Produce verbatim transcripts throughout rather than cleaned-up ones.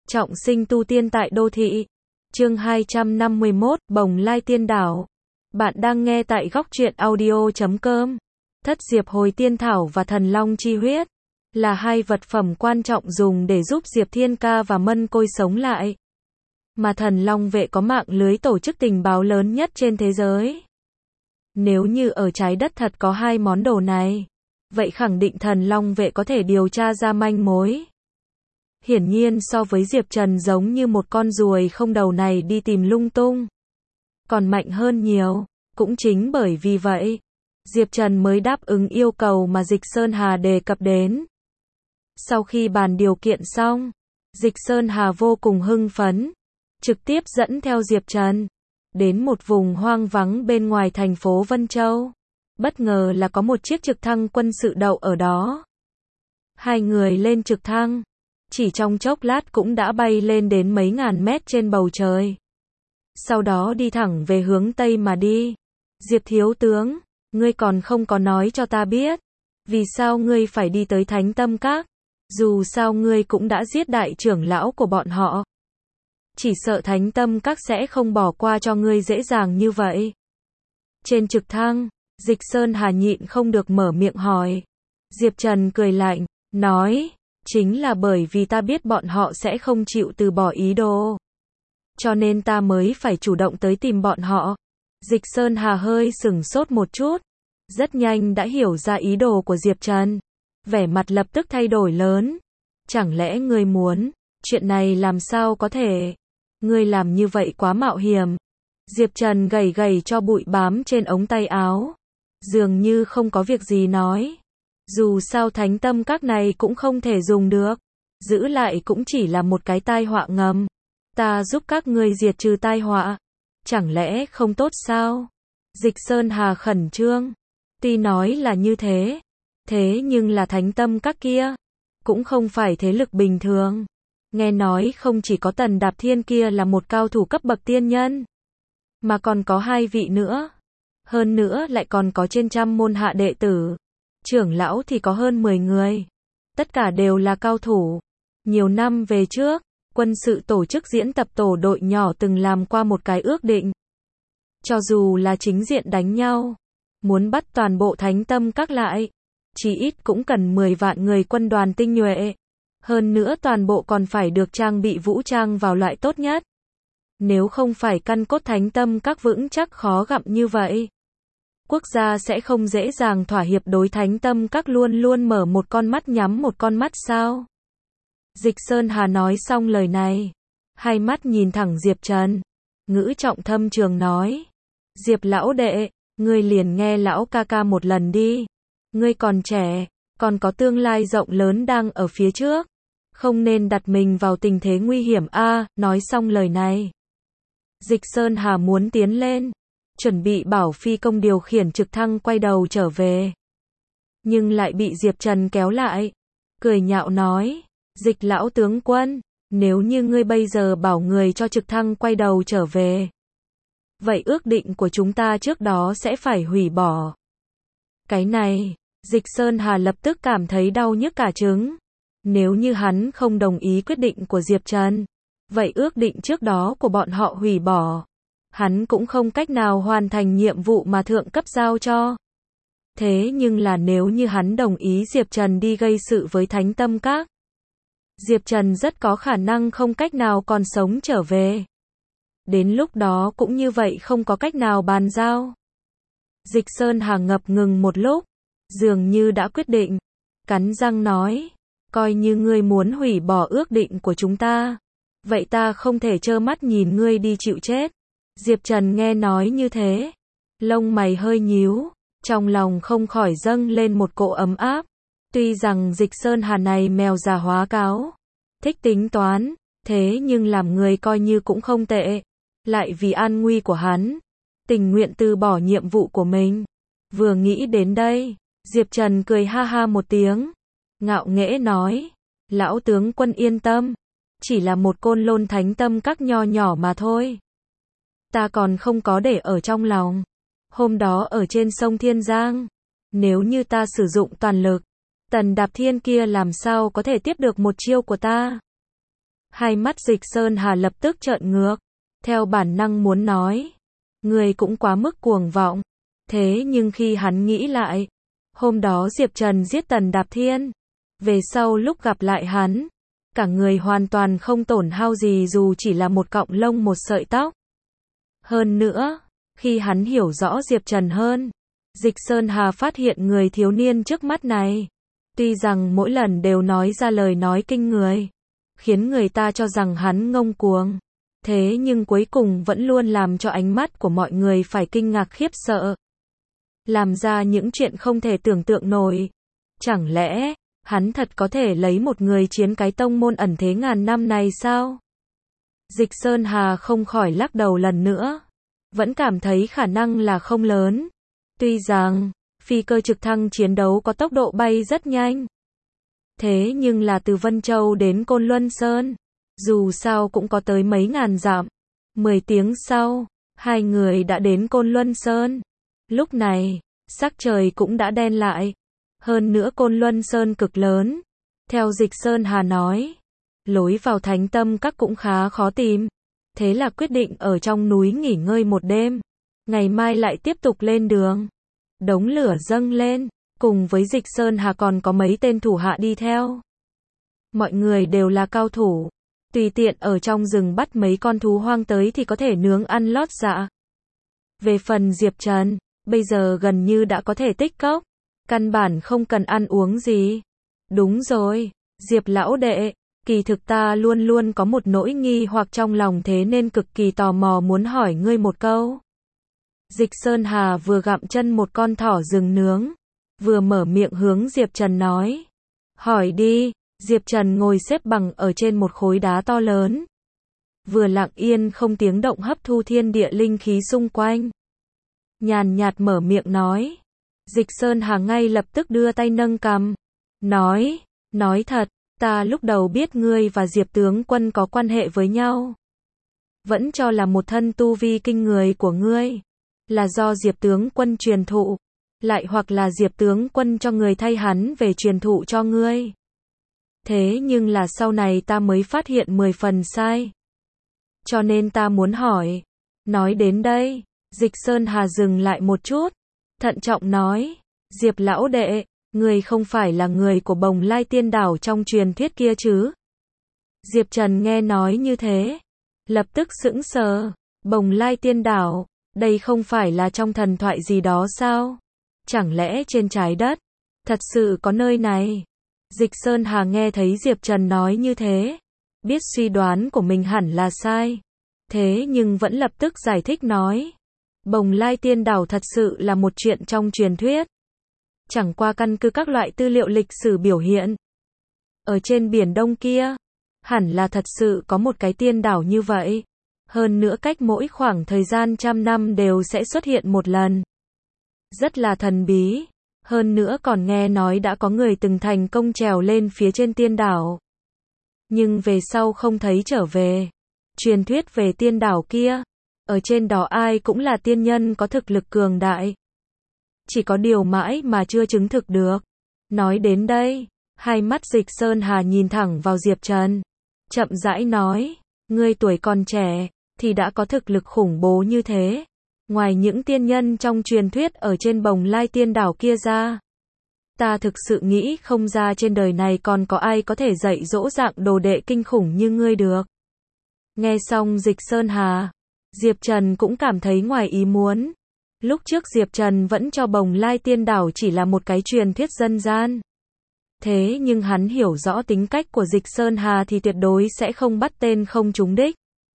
Trọng sinh tu tiên tại đô thị. Chương hai trăm năm mươi mốt, Bồng Lai Tiên Đảo. Bạn đang nghe tại góc truyện audio chấm com. Thất diệp hồi tiên thảo và thần long chi huyết là hai vật phẩm quan trọng dùng để giúp Diệp Thiên Ca và Mân Côi sống lại. Mà thần long vệ có mạng lưới tổ chức tình báo lớn nhất trên thế giới. Nếu như ở trái đất thật có hai món đồ này, vậy khẳng định thần long vệ có thể điều tra ra manh mối. Hiển nhiên so với Diệp Trần giống như một con ruồi không đầu này đi tìm lung tung, còn mạnh hơn nhiều. Cũng chính bởi vì vậy, Diệp Trần mới đáp ứng yêu cầu mà Dịch Sơn Hà đề cập đến. Sau khi bàn điều kiện xong, Dịch Sơn Hà vô cùng hưng phấn, trực tiếp dẫn theo Diệp Trần đến một vùng hoang vắng bên ngoài thành phố Vân Châu. Bất ngờ là có một chiếc trực thăng quân sự đậu ở đó. Hai người lên trực thăng, chỉ trong chốc lát cũng đã bay lên đến mấy ngàn mét trên bầu trời. Sau đó đi thẳng về hướng Tây mà đi. Diệp thiếu tướng, ngươi còn không có nói cho ta biết, vì sao ngươi phải đi tới Thánh Tâm Các? Dù sao ngươi cũng đã giết đại trưởng lão của bọn họ. Chỉ sợ Thánh Tâm Các sẽ không bỏ qua cho ngươi dễ dàng như vậy. Trên trực thăng, Dịch Sơn Hà nhịn không được mở miệng hỏi. Diệp Trần cười lạnh, nói, chính là bởi vì ta biết bọn họ sẽ không chịu từ bỏ ý đồ, cho nên ta mới phải chủ động tới tìm bọn họ. Dịch Sơn Hà hơi sửng sốt một chút, rất nhanh đã hiểu ra ý đồ của Diệp Trần. Vẻ mặt lập tức thay đổi lớn. Chẳng lẽ ngươi muốn? Chuyện này làm sao có thể? Ngươi làm như vậy quá mạo hiểm. Diệp Trần gầy gầy cho bụi bám trên ống tay áo, dường như không có việc gì nói. Dù sao Thánh Tâm Các này cũng không thể dùng được, giữ lại cũng chỉ là một cái tai họa ngầm. Ta giúp các ngươi diệt trừ tai họa, chẳng lẽ không tốt sao? Dịch Sơn Hà khẩn trương. Tuy nói là như thế, thế nhưng là Thánh Tâm Các kia cũng không phải thế lực bình thường. Nghe nói không chỉ có Tần Đạp Thiên kia là một cao thủ cấp bậc tiên nhân, mà còn có hai vị nữa. Hơn nữa lại còn có trên trăm môn hạ đệ tử. Trưởng lão thì có hơn mười người. Tất cả đều là cao thủ. Nhiều năm về trước, quân sự tổ chức diễn tập tổ đội nhỏ từng làm qua một cái ước định. Cho dù là chính diện đánh nhau, muốn bắt toàn bộ Thánh Tâm Các lại, chỉ ít cũng cần mười vạn người quân đoàn tinh nhuệ. Hơn nữa toàn bộ còn phải được trang bị vũ trang vào loại tốt nhất. Nếu không phải căn cốt Thánh Tâm Các vững chắc khó gặm như vậy, quốc gia sẽ không dễ dàng thỏa hiệp đối Thánh Tâm Các luôn luôn mở một con mắt nhắm một con mắt sao? Dịch Sơn Hà nói xong lời này, hai mắt nhìn thẳng Diệp Trần, ngữ trọng thâm trường nói. Diệp lão đệ, ngươi liền nghe lão ca ca một lần đi. Ngươi còn trẻ, còn có tương lai rộng lớn đang ở phía trước. Không nên đặt mình vào tình thế nguy hiểm a. À, nói xong lời này, Dịch Sơn Hà muốn tiến lên, chuẩn bị bảo phi công điều khiển trực thăng quay đầu trở về. Nhưng lại bị Diệp Trần kéo lại, cười nhạo nói, Dịch lão tướng quân, nếu như ngươi bây giờ bảo người cho trực thăng quay đầu trở về, vậy ước định của chúng ta trước đó sẽ phải hủy bỏ. Cái này, Dịch Sơn Hà lập tức cảm thấy đau nhức cả trứng. Nếu như hắn không đồng ý quyết định của Diệp Trần, vậy ước định trước đó của bọn họ hủy bỏ, hắn cũng không cách nào hoàn thành nhiệm vụ mà thượng cấp giao cho. Thế nhưng là nếu như hắn đồng ý Diệp Trần đi gây sự với Thánh Tâm Các, Diệp Trần rất có khả năng không cách nào còn sống trở về. Đến lúc đó cũng như vậy không có cách nào bàn giao. Dịch Sơn Hà ngập ngừng một lúc, dường như đã quyết định, cắn răng nói, coi như ngươi muốn hủy bỏ ước định của chúng ta, vậy ta không thể trơ mắt nhìn ngươi đi chịu chết. Diệp Trần nghe nói như thế, lông mày hơi nhíu, trong lòng không khỏi dâng lên một cỗ ấm áp. Tuy rằng Dịch Sơn Hà này mèo già hóa cáo, thích tính toán, thế nhưng làm người coi như cũng không tệ. Lại vì an nguy của hắn, tình nguyện từ bỏ nhiệm vụ của mình. Vừa nghĩ đến đây, Diệp Trần cười ha ha một tiếng, ngạo nghễ nói, lão tướng quân yên tâm, chỉ là một côn lôn Thánh Tâm Các nho nhỏ mà thôi. Ta còn không có để ở trong lòng. Hôm đó ở trên sông Thiên Giang, nếu như ta sử dụng toàn lực, Tần Đạp Thiên kia làm sao có thể tiếp được một chiêu của ta. Hai mắt Dịch Sơn Hà lập tức trợn ngược, theo bản năng muốn nói, người cũng quá mức cuồng vọng. Thế nhưng khi hắn nghĩ lại, hôm đó Diệp Trần giết Tần Đạp Thiên, về sau lúc gặp lại hắn, cả người hoàn toàn không tổn hao gì dù chỉ là một cọng lông một sợi tóc. Hơn nữa, khi hắn hiểu rõ Diệp Trần hơn, Dịch Sơn Hà phát hiện người thiếu niên trước mắt này, tuy rằng mỗi lần đều nói ra lời nói kinh người, khiến người ta cho rằng hắn ngông cuồng, thế nhưng cuối cùng vẫn luôn làm cho ánh mắt của mọi người phải kinh ngạc khiếp sợ. Làm ra những chuyện không thể tưởng tượng nổi. Chẳng lẽ, hắn thật có thể lấy một người chiến cái tông môn ẩn thế ngàn năm này sao? Dịch Sơn Hà không khỏi lắc đầu lần nữa. Vẫn cảm thấy khả năng là không lớn. Tuy rằng, phi cơ trực thăng chiến đấu có tốc độ bay rất nhanh. Thế nhưng là từ Vân Châu đến Côn Luân Sơn, dù sao cũng có tới mấy ngàn dặm. Mười tiếng sau, hai người đã đến Côn Luân Sơn. Lúc này, sắc trời cũng đã đen lại. Hơn nữa Côn Luân Sơn cực lớn. Theo Dịch Sơn Hà nói, lối vào Thánh Tâm Các cũng khá khó tìm. Thế là quyết định ở trong núi nghỉ ngơi một đêm. Ngày mai lại tiếp tục lên đường. Đống lửa dâng lên, cùng với Dịch Sơn Hà còn có mấy tên thủ hạ đi theo. Mọi người đều là cao thủ. Tùy tiện ở trong rừng bắt mấy con thú hoang tới thì có thể nướng ăn lót dạ. Về phần Diệp Trần, bây giờ gần như đã có thể tích cốc. Căn bản không cần ăn uống gì. Đúng rồi, Diệp lão đệ, kỳ thực ta luôn luôn có một nỗi nghi hoặc trong lòng thế nên cực kỳ tò mò muốn hỏi ngươi một câu. Dịch Sơn Hà vừa gặm chân một con thỏ rừng nướng, vừa mở miệng hướng Diệp Trần nói. Hỏi đi, Diệp Trần ngồi xếp bằng ở trên một khối đá to lớn. Vừa lặng yên không tiếng động hấp thu thiên địa linh khí xung quanh. Nhàn nhạt mở miệng nói. Dịch Sơn Hà ngay lập tức đưa tay nâng cằm. Nói, nói thật, ta lúc đầu biết ngươi và Diệp tướng quân có quan hệ với nhau. Vẫn cho là một thân tu vi kinh người của ngươi. Là do Diệp tướng quân truyền thụ. Lại hoặc là Diệp tướng quân cho người thay hắn về truyền thụ cho ngươi. Thế nhưng là sau này ta mới phát hiện mười phần sai. Cho nên ta muốn hỏi. Nói đến đây, Dịch Sơn Hà dừng lại một chút. Thận trọng nói, Diệp lão đệ, người không phải là người của Bồng Lai Tiên Đảo trong truyền thuyết kia chứ? Diệp Trần nghe nói như thế, lập tức sững sờ. Bồng Lai Tiên Đảo, đây không phải là trong thần thoại gì đó sao? Chẳng lẽ trên trái đất, thật sự có nơi này? Dịch Sơn Hà nghe thấy Diệp Trần nói như thế, biết suy đoán của mình hẳn là sai. Thế nhưng vẫn lập tức giải thích nói. Bồng Lai Tiên Đảo thật sự là một chuyện trong truyền thuyết. Chẳng qua căn cứ các loại tư liệu lịch sử biểu hiện. Ở trên biển Đông kia, hẳn là thật sự có một cái tiên đảo như vậy. Hơn nữa cách mỗi khoảng thời gian trăm năm đều sẽ xuất hiện một lần. Rất là thần bí. Hơn nữa còn nghe nói đã có người từng thành công trèo lên phía trên tiên đảo. Nhưng về sau không thấy trở về. Truyền thuyết về tiên đảo kia, ở trên đó ai cũng là tiên nhân có thực lực cường đại. Chỉ có điều mãi mà chưa chứng thực được. Nói đến đây, hai mắt Dịch Sơn Hà nhìn thẳng vào Diệp Trần. Chậm rãi nói, ngươi tuổi còn trẻ, thì đã có thực lực khủng bố như thế. Ngoài những tiên nhân trong truyền thuyết ở trên Bồng Lai Tiên Đảo kia ra, ta thực sự nghĩ không ra trên đời này còn có ai có thể dạy dỗ dạng đồ đệ kinh khủng như ngươi được. Nghe xong Dịch Sơn Hà, Diệp Trần cũng cảm thấy ngoài ý muốn. Lúc trước Diệp Trần vẫn cho Bồng Lai Tiên Đảo chỉ là một cái truyền thuyết dân gian. Thế nhưng hắn hiểu rõ tính cách của Dịch Sơn Hà thì tuyệt đối sẽ không bắt tên không trúng đích.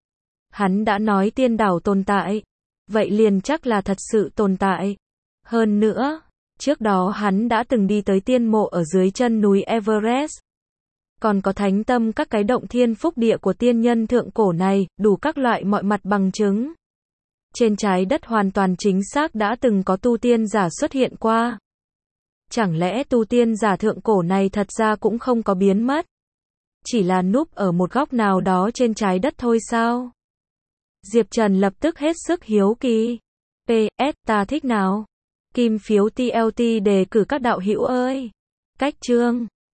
Hắn đã nói tiên đảo tồn tại, vậy liền chắc là thật sự tồn tại. Hơn nữa, trước đó hắn đã từng đi tới tiên mộ ở dưới chân núi Everest. Còn có thánh tâm các cái động thiên phúc địa của tiên nhân thượng cổ này, đủ các loại mọi mặt bằng chứng. Trên trái đất hoàn toàn chính xác đã từng có tu tiên giả xuất hiện qua. Chẳng lẽ tu tiên giả thượng cổ này thật ra cũng không có biến mất? Chỉ là núp ở một góc nào đó trên trái đất thôi sao? Diệp Trần lập tức hết sức hiếu kỳ. pê ét ta thích nào? Kim phiếu tê lờ tê đề cử các đạo hữu ơi. Cách chương